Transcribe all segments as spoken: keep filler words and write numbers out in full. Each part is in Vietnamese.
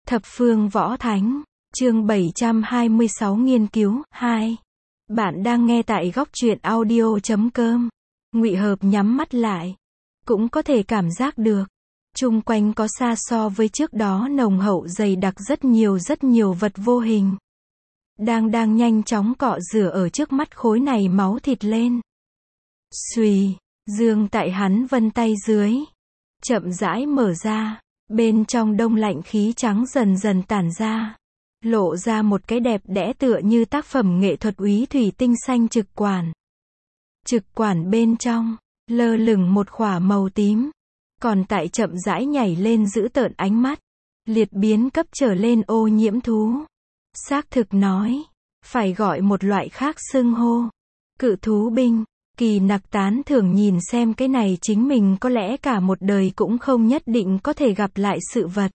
Thập phương võ thánh, chương bảy trăm hai mươi sáu nghiên cứu, hai. Bạn đang nghe tại góc truyện audio chấm com. Ngụy Hợp nhắm mắt lại. Cũng có thể cảm giác được. Chung quanh có xa so với trước đó nồng hậu dày đặc rất nhiều rất nhiều vật vô hình. Đang đang nhanh chóng cọ rửa ở trước mắt khối này máu thịt lên. Xùy, dương tại hắn vân tay dưới. Chậm rãi mở ra. Bên trong đông lạnh khí trắng dần dần tản ra. Lộ ra một cái đẹp đẽ tựa như tác phẩm nghệ thuật úy thủy tinh xanh trực quản. Trực quản bên trong, lơ lửng một khỏa màu tím. Còn tại chậm rãi nhảy lên giữ tợn ánh mắt. Liệt biến cấp trở lên ô nhiễm thú. Xác thực nói, phải gọi một loại khác xưng hô. Cự thú binh. Kỳ Nặc tán thưởng nhìn xem cái này chính mình có lẽ cả một đời cũng không nhất định có thể gặp lại sự vật.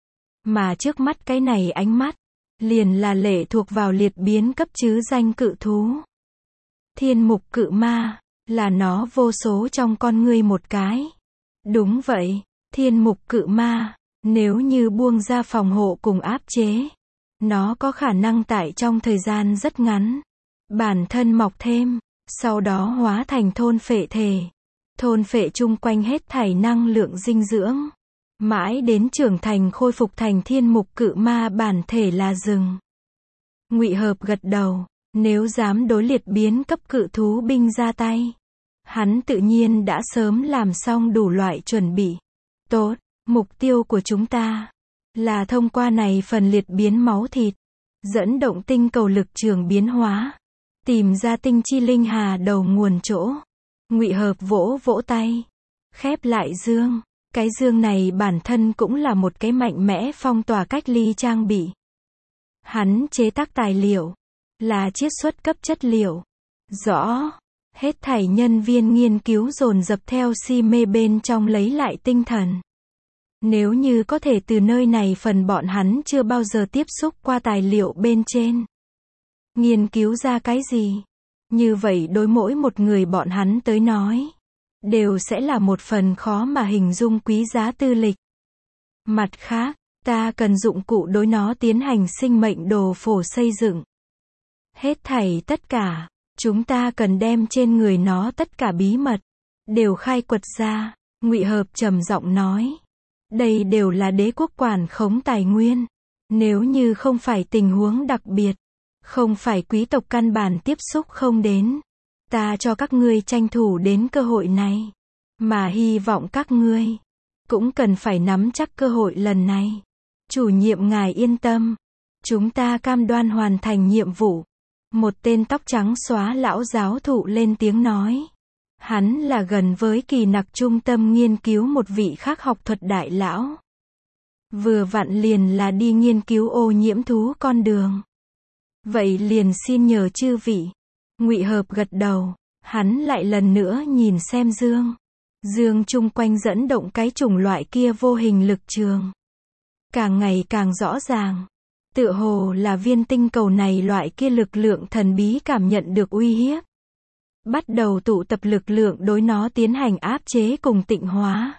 Mà trước mắt cái này ánh mắt, liền là lệ thuộc vào liệt biến cấp chứ danh cự thú. Thiên mục cự ma, là nó vô số trong con ngươi một cái. Đúng vậy, thiên mục cự ma, nếu như buông ra phòng hộ cùng áp chế, nó có khả năng tại trong thời gian rất ngắn, bản thân mọc thêm. Sau đó hóa thành thôn phệ thể. Thôn phệ chung quanh hết thảy năng lượng dinh dưỡng. Mãi đến trưởng thành khôi phục thành thiên mục cự ma bản thể là rừng. Ngụy Hợp gật đầu. Nếu dám đối liệt biến cấp cự thú binh ra tay. Hắn tự nhiên đã sớm làm xong đủ loại chuẩn bị. Tốt, mục tiêu của chúng ta là thông qua này phần liệt biến máu thịt. Dẫn động tinh cầu lực trường biến hóa. Tìm ra tinh chi linh hà đầu nguồn chỗ. Ngụy Hợp vỗ vỗ tay. Khép lại dương. Cái dương này bản thân cũng là một cái mạnh mẽ phong tỏa cách ly trang bị. Hắn chế tác tài liệu. Là chiết xuất cấp chất liệu. Rõ. Hết thảy nhân viên nghiên cứu dồn dập theo si mê bên trong lấy lại tinh thần. Nếu như có thể từ nơi này phần bọn hắn chưa bao giờ tiếp xúc qua tài liệu bên trên. Nghiên cứu ra cái gì? Như vậy đối mỗi một người bọn hắn tới nói, đều sẽ là một phần khó mà hình dung quý giá tư lịch. Mặt khác, ta cần dụng cụ đối nó tiến hành sinh mệnh đồ phổ xây dựng. Hết thảy tất cả, chúng ta cần đem trên người nó tất cả bí mật, đều khai quật ra, Ngụy Hợp trầm giọng nói. Đây đều là đế quốc quản khống tài nguyên. Nếu như không phải tình huống đặc biệt, không phải quý tộc căn bản tiếp xúc không đến. Ta cho các ngươi tranh thủ đến cơ hội này. Mà hy vọng các ngươi cũng cần phải nắm chắc cơ hội lần này. Chủ nhiệm ngài yên tâm. Chúng ta cam đoan hoàn thành nhiệm vụ. Một tên tóc trắng xóa lão giáo thụ lên tiếng nói. Hắn là gần với Kỳ Nặc trung tâm nghiên cứu một vị khác học thuật đại lão. Vừa vặn liền là đi nghiên cứu ô nhiễm thú con đường. Vậy liền xin nhờ chư vị. Ngụy Hợp gật đầu. Hắn lại lần nữa nhìn xem dương. Dương chung quanh dẫn động cái chủng loại kia vô hình lực trường. Càng ngày càng rõ ràng. Tựa hồ là viên tinh cầu này loại kia lực lượng thần bí cảm nhận được uy hiếp. Bắt đầu tụ tập lực lượng đối nó tiến hành áp chế cùng tịnh hóa.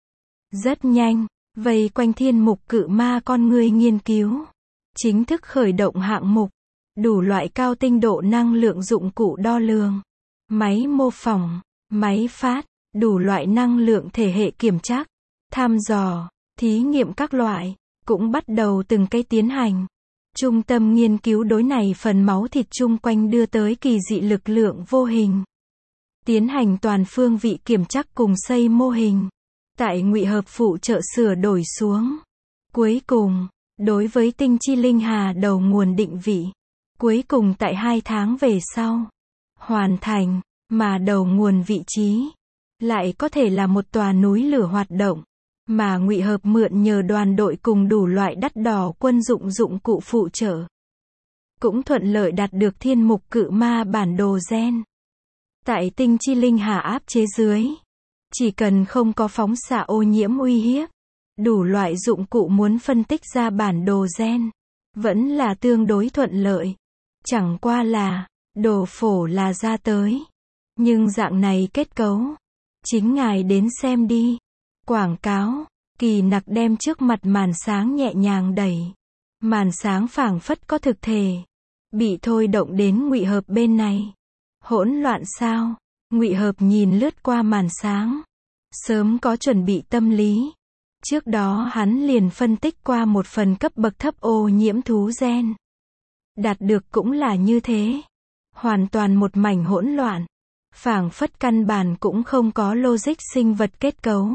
Rất nhanh, vây quanh thiên mục cự ma con người nghiên cứu. Chính thức khởi động hạng mục. Đủ loại cao tinh độ năng lượng dụng cụ đo lường. Máy mô phỏng, máy phát, đủ loại năng lượng thể hệ kiểm tra, thăm dò, thí nghiệm các loại, cũng bắt đầu từng cái tiến hành. Trung tâm nghiên cứu đối này phần máu thịt chung quanh đưa tới kỳ dị lực lượng vô hình. Tiến hành toàn phương vị kiểm tra cùng xây mô hình. Tại Ngụy Hợp phụ trợ sửa đổi xuống. Cuối cùng, đối với tinh chi linh hà đầu nguồn định vị. Cuối cùng tại hai tháng về sau, hoàn thành, mà đầu nguồn vị trí, lại có thể là một tòa núi lửa hoạt động, mà Ngụy Hợp mượn nhờ đoàn đội cùng đủ loại đắt đỏ quân dụng dụng cụ phụ trợ. Cũng thuận lợi đạt được thiên mục cự ma bản đồ gen. Tại tinh chi linh hà áp chế dưới, chỉ cần không có phóng xạ ô nhiễm uy hiếp, đủ loại dụng cụ muốn phân tích ra bản đồ gen, vẫn là tương đối thuận lợi. Chẳng qua là, đồ phổ là ra tới. Nhưng dạng này kết cấu, chính ngài đến xem đi. Quảng cáo, Kỳ Nặc đem trước mặt màn sáng nhẹ nhàng đẩy. Màn sáng phảng phất có thực thể. Bị thôi động đến Ngụy Hợp bên này. Hỗn loạn sao? Ngụy Hợp nhìn lướt qua màn sáng. Sớm có chuẩn bị tâm lý. Trước đó hắn liền phân tích qua một phần cấp bậc thấp ô nhiễm thú gen. Đạt được cũng là như thế. Hoàn toàn một mảnh hỗn loạn. Phảng phất căn bản cũng không có logic sinh vật kết cấu.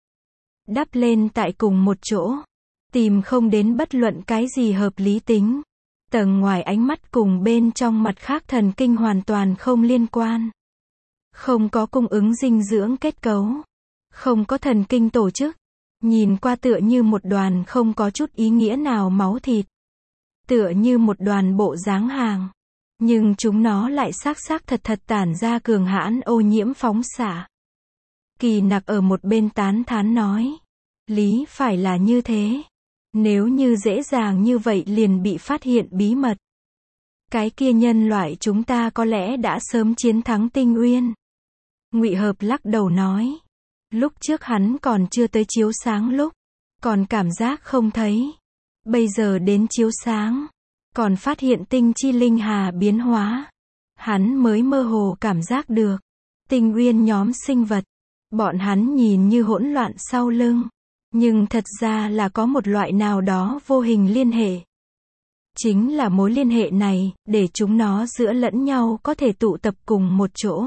Đắp lên tại cùng một chỗ. Tìm không đến bất luận cái gì hợp lý tính. Tầng ngoài ánh mắt cùng bên trong mặt khác thần kinh hoàn toàn không liên quan. Không có cung ứng dinh dưỡng kết cấu. Không có thần kinh tổ chức. Nhìn qua tựa như một đoàn không có chút ý nghĩa nào máu thịt. Tựa như một đoàn bộ dáng hàng. Nhưng chúng nó lại xác xác thật thật tản ra cường hãn ô nhiễm phóng xạ. Kỳ Nặc ở một bên tán thán nói. Lý phải là như thế. Nếu như dễ dàng như vậy liền bị phát hiện bí mật. Cái kia nhân loại chúng ta có lẽ đã sớm chiến thắng Tinh Uyên. Ngụy Hợp lắc đầu nói. Lúc trước hắn còn chưa tới chiếu sáng lúc. Còn cảm giác không thấy. Bây giờ đến chiếu sáng. Còn phát hiện tinh chi linh hà biến hóa. Hắn mới mơ hồ cảm giác được. Tinh Uyên nhóm sinh vật. Bọn hắn nhìn như hỗn loạn sau lưng. Nhưng thật ra là có một loại nào đó vô hình liên hệ. Chính là mối liên hệ này, để chúng nó giữa lẫn nhau có thể tụ tập cùng một chỗ.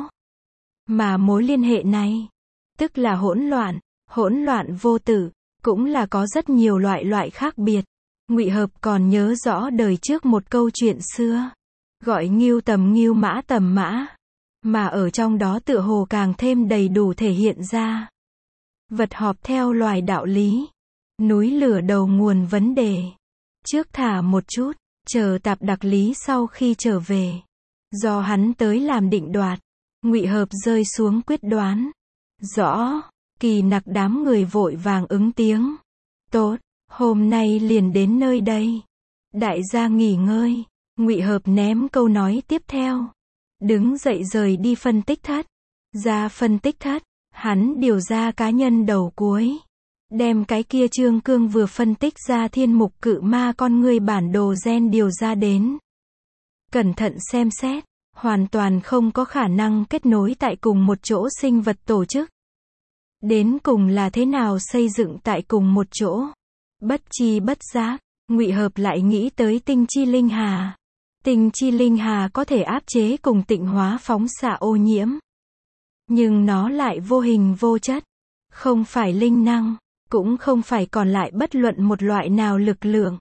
Mà mối liên hệ này, tức là hỗn loạn, hỗn loạn vô tử, cũng là có rất nhiều loại loại khác biệt. Ngụy Hợp còn nhớ rõ đời trước một câu chuyện xưa, gọi ngưu tầm ngưu mã tầm mã, mà ở trong đó tựa hồ càng thêm đầy đủ thể hiện ra. Vật họp theo loài đạo lý, núi lửa đầu nguồn vấn đề. Trước thả một chút, chờ tạp đặc lý sau khi trở về. Do hắn tới làm định đoạt, Ngụy Hợp rơi xuống quyết đoán. Rõ, Kỳ Nặc đám người vội vàng ứng tiếng. Tốt, hôm nay liền đến nơi đây. Đại gia nghỉ ngơi. Ngụy Hợp ném câu nói tiếp theo. Đứng dậy rời đi phân tích thất. Ra phân tích thất, hắn điều ra cá nhân đầu cuối. Đem cái kia Trương Cương vừa phân tích ra thiên mục cự ma con người bản đồ gen điều ra đến. Cẩn thận xem xét, hoàn toàn không có khả năng kết nối tại cùng một chỗ sinh vật tổ chức. Đến cùng là thế nào xây dựng tại cùng một chỗ? Bất chi bất giác, Ngụy Hợp lại nghĩ tới tinh chi linh hà. Tinh chi linh hà có thể áp chế cùng tịnh hóa phóng xạ ô nhiễm. Nhưng nó lại vô hình vô chất. Không phải linh năng, cũng không phải còn lại bất luận một loại nào lực lượng.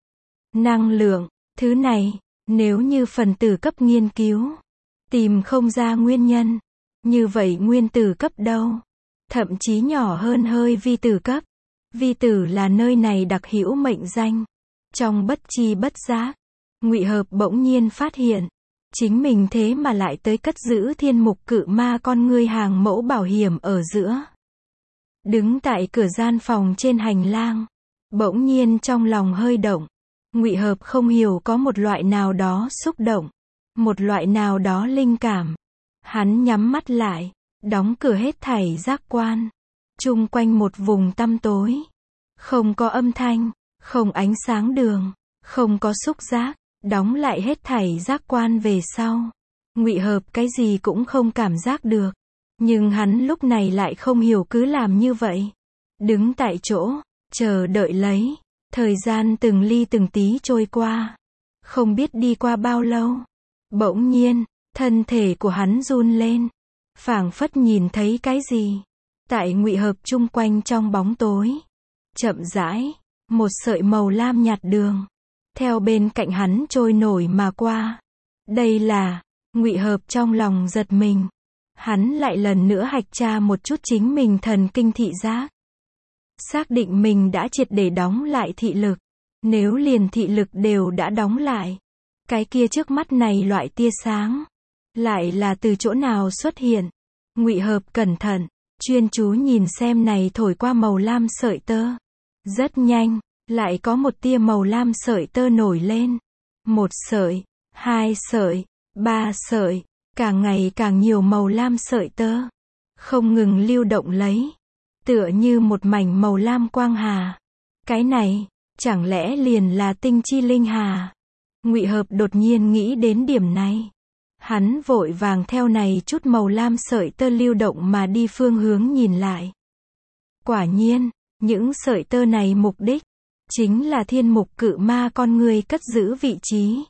Năng lượng, thứ này, nếu như phần tử cấp nghiên cứu, tìm không ra nguyên nhân, như vậy nguyên tử cấp đâu? Thậm chí nhỏ hơn hơi vi tử cấp. Vi tử là nơi này đặc hữu mệnh danh. Trong bất chi bất giác, Ngụy Hợp bỗng nhiên phát hiện, chính mình thế mà lại tới cất giữ thiên mục cự ma con ngươi hàng mẫu bảo hiểm ở giữa. Đứng tại cửa gian phòng trên hành lang, bỗng nhiên trong lòng hơi động. Ngụy Hợp không hiểu có một loại nào đó xúc động, một loại nào đó linh cảm. Hắn nhắm mắt lại, đóng cửa hết thảy giác quan. Chung quanh một vùng tăm tối, không có âm thanh, không ánh sáng đường, không có xúc giác, đóng lại hết thảy giác quan về sau. Ngụy Hợp cái gì cũng không cảm giác được. Nhưng hắn lúc này lại không hiểu cứ làm như vậy. Đứng tại chỗ, chờ đợi lấy. Thời gian từng ly từng tí trôi qua. Không biết đi qua bao lâu. Bỗng nhiên, thân thể của hắn run lên. Phảng phất nhìn thấy cái gì. Tại Ngụy Hợp chung quanh trong bóng tối. Chậm rãi, một sợi màu lam nhạt đường. Theo bên cạnh hắn trôi nổi mà qua. Đây là, Ngụy Hợp trong lòng giật mình. Hắn lại lần nữa hạch tra một chút chính mình thần kinh thị giác. Xác định mình đã triệt để đóng lại thị lực. Nếu liền thị lực đều đã đóng lại, cái kia trước mắt này loại tia sáng, lại là từ chỗ nào xuất hiện? Ngụy Hợp cẩn thận, chuyên chú nhìn xem này thổi qua màu lam sợi tơ. Rất nhanh, lại có một tia màu lam sợi tơ nổi lên. Một sợi, hai sợi, ba sợi. Càng ngày càng nhiều màu lam sợi tơ, không ngừng lưu động lấy. tựa như một mảnh màu lam quang hà. Cái này, chẳng lẽ liền là tinh chi linh hà? Ngụy Hợp đột nhiên nghĩ đến điểm này. Hắn vội vàng theo này chút màu lam sợi tơ lưu động mà đi phương hướng nhìn lại. Quả nhiên, những sợi tơ này mục đích chính là thiên mục cự ma con người cất giữ vị trí.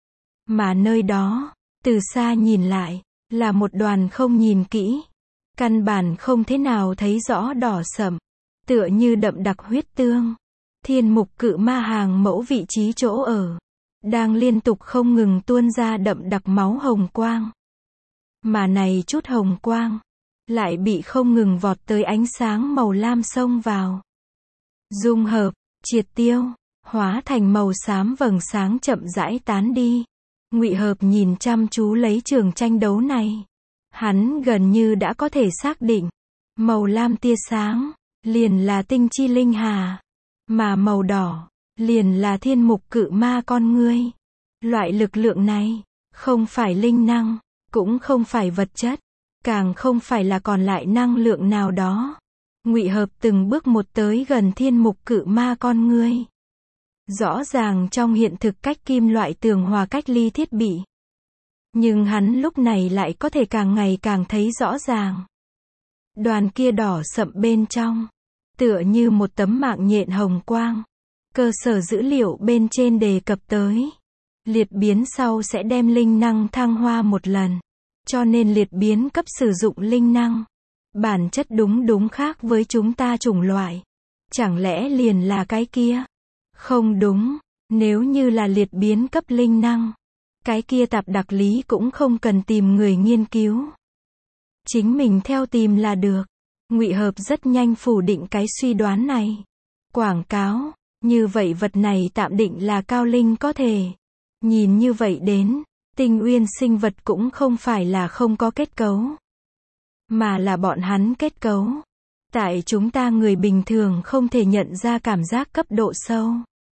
Mà nơi đó, từ xa nhìn lại, là một đoàn không nhìn kỹ, căn bản không thế nào thấy rõ đỏ sẫm, tựa như đậm đặc huyết tương. Thiên mục cự ma hàng mẫu vị trí chỗ ở, đang liên tục không ngừng tuôn ra đậm đặc máu hồng quang. Mà này chút hồng quang, lại bị không ngừng vọt tới ánh sáng màu lam xông vào. Dung hợp, triệt tiêu, hóa thành màu xám vầng sáng chậm rãi tán đi. Ngụy Hợp nhìn chăm chú lấy trường tranh đấu này. Hắn gần như đã có thể xác định, màu lam tia sáng, liền là tinh chi linh hà, mà màu đỏ, liền là thiên mục cự ma con ngươi. Loại lực lượng này, không phải linh năng, cũng không phải vật chất, càng không phải là còn lại năng lượng nào đó. Ngụy Hợp từng bước một tới gần thiên mục cự ma con ngươi. Rõ ràng trong hiện thực cách kim loại tường hòa cách ly thiết bị. Nhưng hắn lúc này lại có thể càng ngày càng thấy rõ ràng. Đoàn kia đỏ sậm bên trong, tựa như một tấm mạng nhện hồng quang. Cơ sở dữ liệu bên trên đề cập tới. Liệt biến sau sẽ đem linh năng thăng hoa một lần. Cho nên liệt biến cấp sử dụng linh năng. Bản chất đúng đúng khác với chúng ta chủng loại. Chẳng lẽ liền là cái kia? Không đúng, nếu như là liệt biến cấp linh năng, cái kia tạp đặc lý cũng không cần tìm người nghiên cứu. Chính mình theo tìm là được. Ngụy Hợp rất nhanh phủ định cái suy đoán này. Quảng cáo, như vậy vật này tạm định là cao linh có thể. Nhìn như vậy đến, tinh uyên sinh vật cũng không phải là không có kết cấu, mà là bọn hắn kết cấu. Tại chúng ta người bình thường không thể nhận ra cảm giác cấp độ sâu.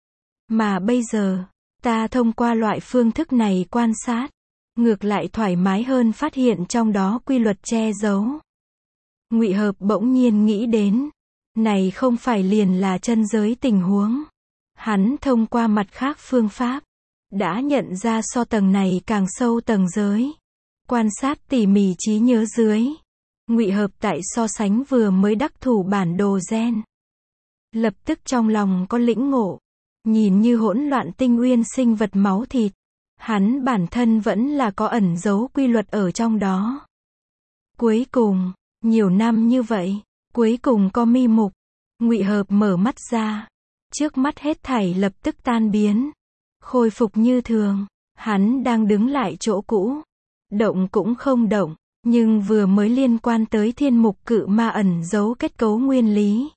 Mà bây giờ, ta thông qua loại phương thức này quan sát, ngược lại thoải mái hơn phát hiện trong đó quy luật che giấu. Ngụy Hợp bỗng nhiên nghĩ đến, này không phải liền là chân giới tình huống. Hắn thông qua mặt khác phương pháp, đã nhận ra so tầng này càng sâu tầng giới. Quan sát tỉ mỉ trí nhớ dưới. Ngụy Hợp tại so sánh vừa mới đắc thủ bản đồ gen. Lập tức trong lòng có lĩnh ngộ. Nhìn như hỗn loạn tinh uyên sinh vật máu thịt. Hắn bản thân vẫn là có ẩn giấu quy luật ở trong đó. Cuối cùng, nhiều năm như vậy, cuối cùng có mi mục. Ngụy Hợp mở mắt ra. Trước mắt hết thảy lập tức tan biến. Khôi phục như thường. Hắn đang đứng lại chỗ cũ. Động cũng không động. Nhưng vừa mới liên quan tới thiên mục cự ma ẩn giấu kết cấu nguyên lý.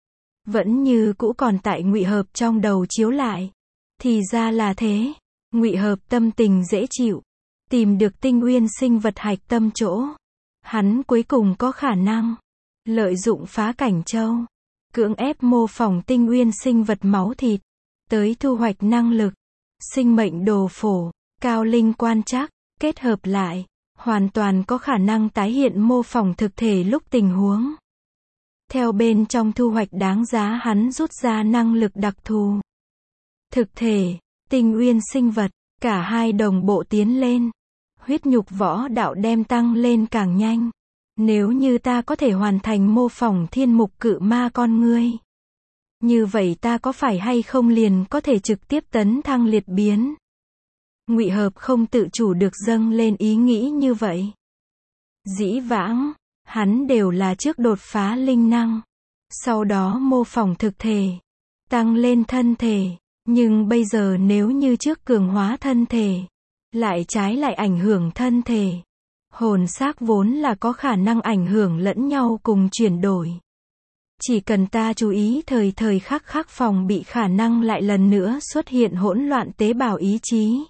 Vẫn như cũ còn tại Ngụy Hợp trong đầu chiếu lại. Thì ra là thế. Ngụy Hợp tâm tình dễ chịu. Tìm được tinh uyên sinh vật hạch tâm chỗ. Hắn cuối cùng có khả năng lợi dụng phá cảnh châu, cưỡng ép mô phỏng tinh uyên sinh vật máu thịt, tới thu hoạch năng lực, sinh mệnh đồ phổ, cao linh quan trắc, kết hợp lại, hoàn toàn có khả năng tái hiện mô phỏng thực thể lúc tình huống. Theo bên trong thu hoạch đáng giá hắn rút ra năng lực đặc thù. Thực thể, tinh uyên sinh vật, cả hai đồng bộ tiến lên. Huyết nhục võ đạo đem tăng lên càng nhanh. Nếu như ta có thể hoàn thành mô phỏng thiên mục cự ma con ngươi, như vậy ta có phải hay không liền có thể trực tiếp tấn thăng liệt biến? Ngụy Hợp không tự chủ được dâng lên ý nghĩ như vậy. Dĩ vãng, hắn đều là trước đột phá linh năng, sau đó mô phỏng thực thể, tăng lên thân thể, nhưng bây giờ nếu như trước cường hóa thân thể, lại trái lại ảnh hưởng thân thể. Hồn xác vốn là có khả năng ảnh hưởng lẫn nhau cùng chuyển đổi. Chỉ cần ta chú ý thời thời khắc khắc phòng bị khả năng lại lần nữa xuất hiện hỗn loạn tế bào ý chí.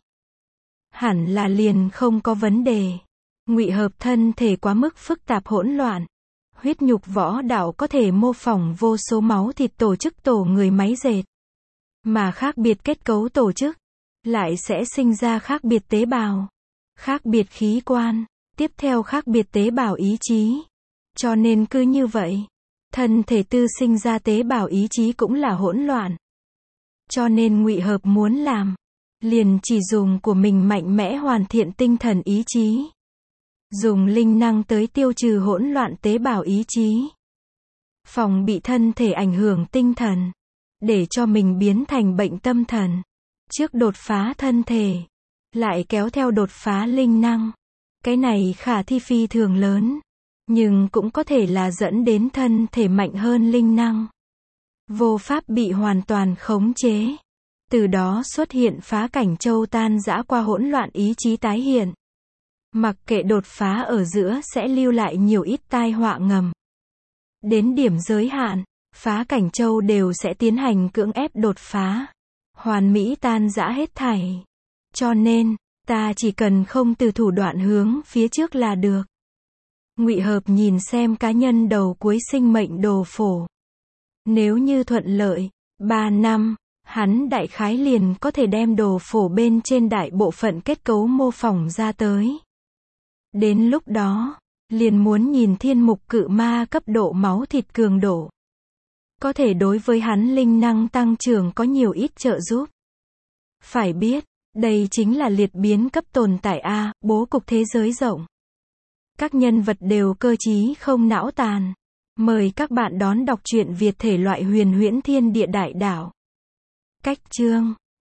Hẳn là liền không có vấn đề. Ngụy Hợp thân thể quá mức phức tạp hỗn loạn. Huyết nhục võ đạo có thể mô phỏng vô số máu thịt tổ chức tổ người máy dệt. Mà khác biệt kết cấu tổ chức, lại sẽ sinh ra khác biệt tế bào, khác biệt khí quan, tiếp theo khác biệt tế bào ý chí. Cho nên cứ như vậy, thân thể tư sinh ra tế bào ý chí cũng là hỗn loạn. Cho nên Ngụy Hợp muốn làm, liền chỉ dùng của mình mạnh mẽ hoàn thiện tinh thần ý chí. Dùng linh năng tới tiêu trừ hỗn loạn tế bào ý chí. Phòng bị thân thể ảnh hưởng tinh thần. Để cho mình biến thành bệnh tâm thần. Trước đột phá thân thể, lại kéo theo đột phá linh năng. Cái này khả thi phi thường lớn. Nhưng cũng có thể là dẫn đến thân thể mạnh hơn linh năng. Vô pháp bị hoàn toàn khống chế. Từ đó xuất hiện phá cảnh châu tan rã qua hỗn loạn ý chí tái hiện. Mặc kệ đột phá ở giữa sẽ lưu lại nhiều ít tai họa ngầm. Đến điểm giới hạn, phá cảnh châu đều sẽ tiến hành cưỡng ép đột phá. Hoàn mỹ tan rã hết thảy. Cho nên, ta chỉ cần không từ thủ đoạn hướng phía trước là được. Ngụy Hợp nhìn xem cá nhân đầu cuối sinh mệnh đồ phổ. Nếu như thuận lợi, ba năm, hắn đại khái liền có thể đem đồ phổ bên trên đại bộ phận kết cấu mô phỏng ra tới. Đến lúc đó, liền muốn nhìn thiên mục cự ma cấp độ máu thịt cường độ. Có thể đối với hắn linh năng tăng trưởng có nhiều ít trợ giúp. Phải biết, đây chính là liệt biến cấp tồn tại A, bố cục thế giới rộng. Các nhân vật đều cơ trí không não tàn. Mời các bạn đón đọc truyện Việt thể loại huyền huyễn thiên địa đại đảo. Cách chương